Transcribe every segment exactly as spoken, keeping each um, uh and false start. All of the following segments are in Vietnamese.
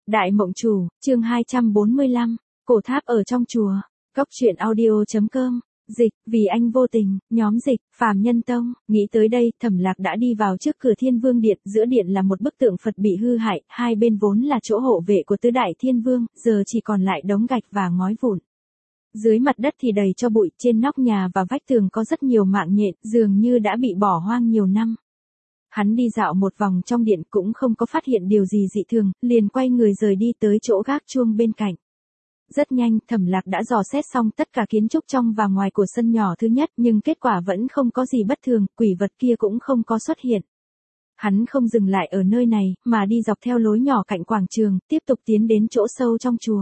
Đại Mộng Chủ, chương hai trăm bốn mươi lăm, cổ tháp ở trong chùa. Cốc truyện audio chấm com. Dịch, vì anh vô tình, nhóm dịch, Phàm Nhân Tông. Nghĩ tới đây, Thẩm Lạc đã đi vào trước cửa Thiên Vương Điện, giữa điện là một bức tượng Phật bị hư hại, hai bên vốn là chỗ hộ vệ của tứ đại thiên vương, giờ chỉ còn lại đống gạch và ngói vụn. Dưới mặt đất thì đầy cho bụi, trên nóc nhà và vách tường có rất nhiều mạng nhện, dường như đã bị bỏ hoang nhiều năm. Hắn đi dạo một vòng trong điện cũng không có phát hiện điều gì dị thường, liền quay người rời đi tới chỗ gác chuông bên cạnh. Rất nhanh, Thẩm Lạc đã dò xét xong tất cả kiến trúc trong và ngoài của sân nhỏ thứ nhất, nhưng kết quả vẫn không có gì bất thường, quỷ vật kia cũng không có xuất hiện. Hắn không dừng lại ở nơi này, mà đi dọc theo lối nhỏ cạnh quảng trường, tiếp tục tiến đến chỗ sâu trong chùa.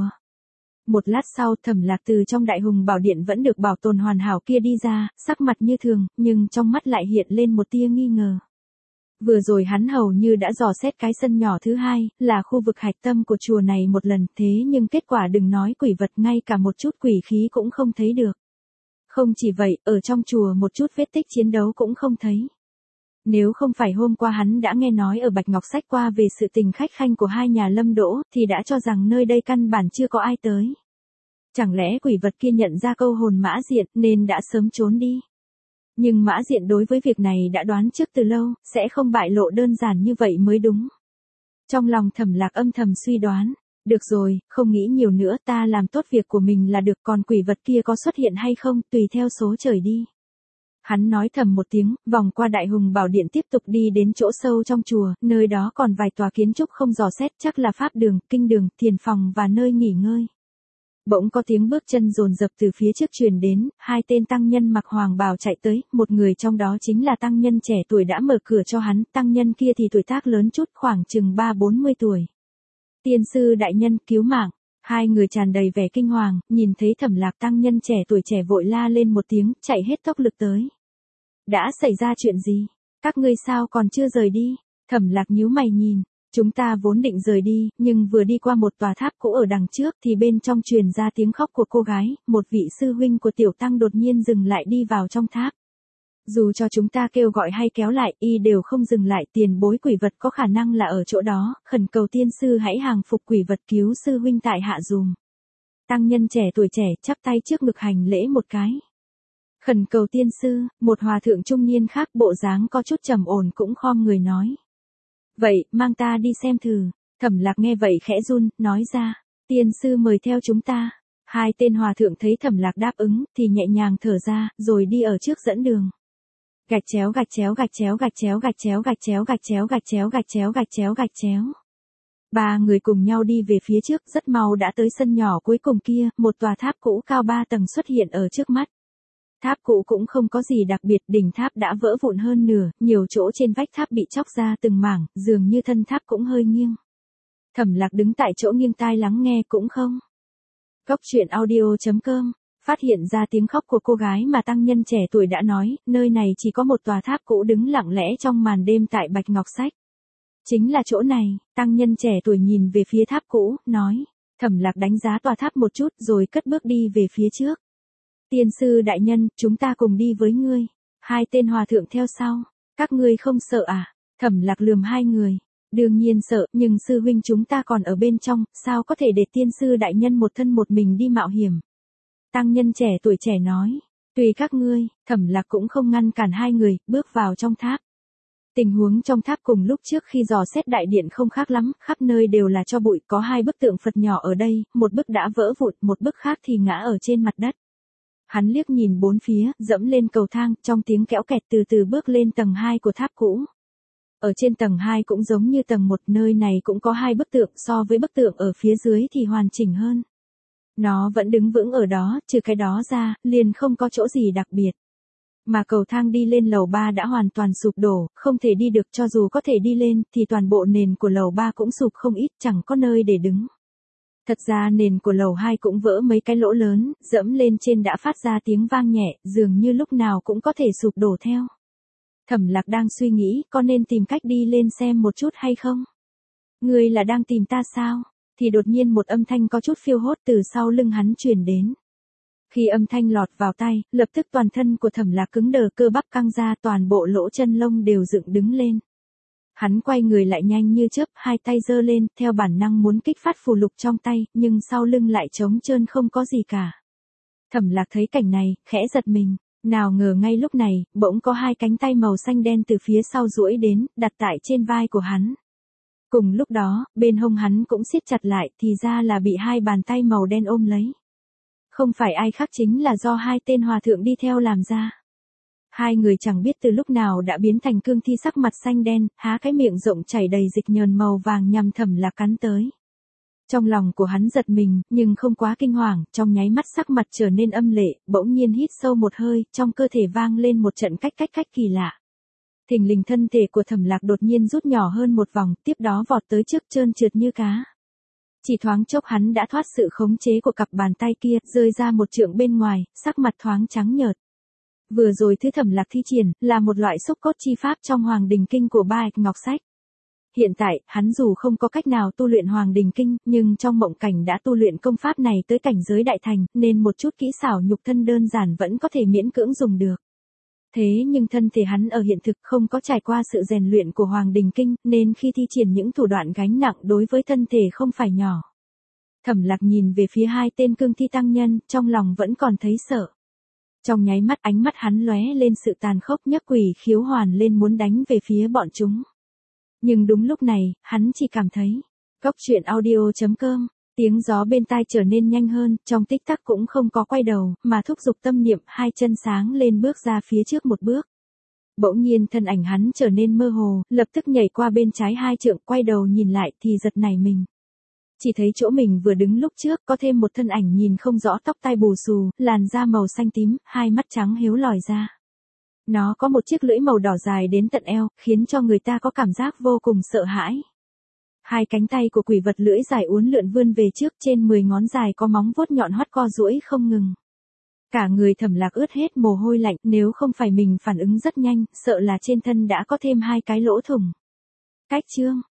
Một lát sau, Thẩm Lạc từ trong Đại Hùng Bảo Điện vẫn được bảo tồn hoàn hảo kia đi ra, sắc mặt như thường, nhưng trong mắt lại hiện lên một tia nghi ngờ. Vừa rồi hắn hầu như đã dò xét cái sân nhỏ thứ hai, là khu vực hạch tâm của chùa này một lần, thế nhưng kết quả đừng nói quỷ vật, ngay cả một chút quỷ khí cũng không thấy được. Không chỉ vậy, ở trong chùa một chút vết tích chiến đấu cũng không thấy. Nếu không phải hôm qua hắn đã nghe nói ở Bạch Ngọc Sách qua về sự tình khách khanh của hai nhà Lâm Đỗ, thì đã cho rằng nơi đây căn bản chưa có ai tới. Chẳng lẽ quỷ vật kia nhận ra câu hồn Mã Diện nên đã sớm trốn đi? Nhưng Mã Diện đối với việc này đã đoán trước từ lâu, sẽ không bại lộ đơn giản như vậy mới đúng. Trong lòng Thẩm Lạc âm thầm suy đoán, được rồi, không nghĩ nhiều nữa, ta làm tốt việc của mình là được, còn quỷ vật kia có xuất hiện hay không, tùy theo số trời đi. Hắn nói thầm một tiếng, vòng qua Đại Hùng Bảo Điện tiếp tục đi đến chỗ sâu trong chùa, nơi đó còn vài tòa kiến trúc không dò xét, chắc là pháp đường, kinh đường, thiền phòng và nơi nghỉ ngơi. Bỗng có tiếng bước chân dồn dập từ phía trước truyền đến, hai tên tăng nhân mặc hoàng bào chạy tới, một người trong đó chính là tăng nhân trẻ tuổi đã mở cửa cho hắn, tăng nhân kia thì tuổi tác lớn chút, khoảng chừng ba bốn mươi tuổi. Tiên sư đại nhân, cứu mạng. Hai người tràn đầy vẻ kinh hoàng, nhìn thấy Thẩm Lạc, tăng nhân trẻ tuổi trẻ vội la lên một tiếng, chạy hết tốc lực tới. Đã xảy ra chuyện gì? Các ngươi sao còn chưa rời đi? Thẩm Lạc nhíu mày nhìn. Chúng ta vốn định rời đi, nhưng vừa đi qua một tòa tháp cũ ở đằng trước thì bên trong truyền ra tiếng khóc của cô gái, một vị sư huynh của tiểu tăng đột nhiên dừng lại đi vào trong tháp. Dù cho chúng ta kêu gọi hay kéo lại, y đều không dừng lại, tiền bối quỷ vật có khả năng là ở chỗ đó, khẩn cầu tiên sư hãy hàng phục quỷ vật cứu sư huynh tại hạ dùm. Tăng nhân trẻ tuổi trẻ chắp tay trước ngực hành lễ một cái. Khẩn cầu tiên sư, một hòa thượng trung niên khác bộ dáng có chút trầm ổn cũng khom người nói. Vậy, mang ta đi xem thử. Thẩm Lạc nghe vậy khẽ run, nói ra, tiên sư mời theo chúng ta. Hai tên hòa thượng thấy Thẩm Lạc đáp ứng, thì nhẹ nhàng thở ra, rồi đi ở trước dẫn đường. Gạch chéo gạch chéo gạch chéo gạch chéo gạch chéo gạch chéo gạch chéo gạch chéo gạch chéo gạch chéo gạch chéo. Ba người cùng nhau đi về phía trước, rất mau đã tới sân nhỏ cuối cùng kia, một tòa tháp cũ cao ba tầng xuất hiện ở trước mắt. Tháp cũ cũng không có gì đặc biệt, đỉnh tháp đã vỡ vụn hơn nửa, nhiều chỗ trên vách tháp bị chóc ra từng mảng, dường như thân tháp cũng hơi nghiêng. Thẩm Lạc đứng tại chỗ nghiêng tai lắng nghe cũng không. Cốc truyện audio chấm com, phát hiện ra tiếng khóc của cô gái mà tăng nhân trẻ tuổi đã nói, nơi này chỉ có một tòa tháp cũ đứng lặng lẽ trong màn đêm tại Bạch Ngọc Sách. Chính là chỗ này, tăng nhân trẻ tuổi nhìn về phía tháp cũ, nói. Thẩm Lạc đánh giá tòa tháp một chút rồi cất bước đi về phía trước. Tiên sư đại nhân, chúng ta cùng đi với ngươi. Hai tên hòa thượng theo sau. Các ngươi không sợ à? Thẩm Lạc lườm hai người. Đương nhiên sợ, nhưng sư huynh chúng ta còn ở bên trong, sao có thể để tiên sư đại nhân một thân một mình đi mạo hiểm? Tăng nhân trẻ tuổi trẻ nói. Tùy các ngươi, Thẩm Lạc cũng không ngăn cản hai người, bước vào trong tháp. Tình huống trong tháp cùng lúc trước khi dò xét đại điện không khác lắm, khắp nơi đều là tro bụi, có hai bức tượng Phật nhỏ ở đây, một bức đã vỡ vụn, một bức khác thì ngã ở trên mặt đất. Hắn liếc nhìn bốn phía, dẫm lên cầu thang, trong tiếng kéo kẹt từ từ bước lên tầng hai của tháp cũ. Ở trên tầng hai cũng giống như tầng một, nơi này cũng có hai bức tượng, so với bức tượng ở phía dưới thì hoàn chỉnh hơn. Nó vẫn đứng vững ở đó, trừ cái đó ra, liền không có chỗ gì đặc biệt. Mà cầu thang đi lên lầu ba đã hoàn toàn sụp đổ, không thể đi được, cho dù có thể đi lên, thì toàn bộ nền của lầu ba cũng sụp không ít, chẳng có nơi để đứng. Thật ra nền của lầu hai cũng vỡ mấy cái lỗ lớn, dẫm lên trên đã phát ra tiếng vang nhẹ, dường như lúc nào cũng có thể sụp đổ theo. Thẩm Lạc đang suy nghĩ, có nên tìm cách đi lên xem một chút hay không? Ngươi là đang tìm ta sao? Thì đột nhiên một âm thanh có chút phiêu hốt từ sau lưng hắn truyền đến. Khi âm thanh lọt vào tai, lập tức toàn thân của Thẩm Lạc cứng đờ, cơ bắp căng ra, toàn bộ lỗ chân lông đều dựng đứng lên. Hắn quay người lại nhanh như chớp, hai tay giơ lên, theo bản năng muốn kích phát phù lục trong tay, nhưng sau lưng lại trống trơn không có gì cả. Thẩm Lạc thấy cảnh này, khẽ giật mình, nào ngờ ngay lúc này, bỗng có hai cánh tay màu xanh đen từ phía sau duỗi đến, đặt tại trên vai của hắn. Cùng lúc đó, bên hông hắn cũng siết chặt lại, thì ra là bị hai bàn tay màu đen ôm lấy. Không phải ai khác chính là do hai tên hòa thượng đi theo làm ra. Hai người chẳng biết từ lúc nào đã biến thành cương thi sắc mặt xanh đen, há cái miệng rộng chảy đầy dịch nhờn màu vàng nhằm Thẩm Lạc cắn tới. Trong lòng của hắn giật mình, nhưng không quá kinh hoàng, trong nháy mắt sắc mặt trở nên âm lệ, bỗng nhiên hít sâu một hơi, trong cơ thể vang lên một trận cách cách cách kỳ lạ. Thình lình thân thể của Thẩm Lạc đột nhiên rút nhỏ hơn một vòng, tiếp đó vọt tới trước trơn trượt như cá. Chỉ thoáng chốc hắn đã thoát sự khống chế của cặp bàn tay kia, rơi ra một trượng bên ngoài, sắc mặt thoáng trắng nhợt. Vừa rồi thứ Thẩm Lạc thi triển, là một loại xúc cốt chi pháp trong Hoàng Đình Kinh của Ba Ạch Ngọc Sách. Hiện tại, hắn dù không có cách nào tu luyện Hoàng Đình Kinh, nhưng trong mộng cảnh đã tu luyện công pháp này tới cảnh giới đại thành, nên một chút kỹ xảo nhục thân đơn giản vẫn có thể miễn cưỡng dùng được. Thế nhưng thân thể hắn ở hiện thực không có trải qua sự rèn luyện của Hoàng Đình Kinh, nên khi thi triển những thủ đoạn gánh nặng đối với thân thể không phải nhỏ. Thẩm Lạc nhìn về phía hai tên cương thi tăng nhân, trong lòng vẫn còn thấy sợ. Trong nháy mắt ánh mắt hắn lóe lên sự tàn khốc, nhấc quỷ khiếu hoàn lên muốn đánh về phía bọn chúng. Nhưng đúng lúc này, hắn chỉ cảm thấy, Cốc truyện audio chấm com, tiếng gió bên tai trở nên nhanh hơn, trong tích tắc cũng không có quay đầu, mà thúc giục tâm niệm, hai chân sáng lên bước ra phía trước một bước. Bỗng nhiên thân ảnh hắn trở nên mơ hồ, lập tức nhảy qua bên trái hai trượng, quay đầu nhìn lại thì giật nảy mình. Chỉ thấy chỗ mình vừa đứng lúc trước có thêm một thân ảnh nhìn không rõ, tóc tai bù xù, làn da màu xanh tím, hai mắt trắng hiếu lòi ra. Nó có một chiếc lưỡi màu đỏ dài đến tận eo, khiến cho người ta có cảm giác vô cùng sợ hãi. Hai cánh tay của quỷ vật lưỡi dài uốn lượn vươn về trước, trên mười ngón dài có móng vuốt nhọn hoắt co duỗi không ngừng. Cả người Thẩm Lạc ướt hết mồ hôi lạnh, nếu không phải mình phản ứng rất nhanh, sợ là trên thân đã có thêm hai cái lỗ thủng. Cách chương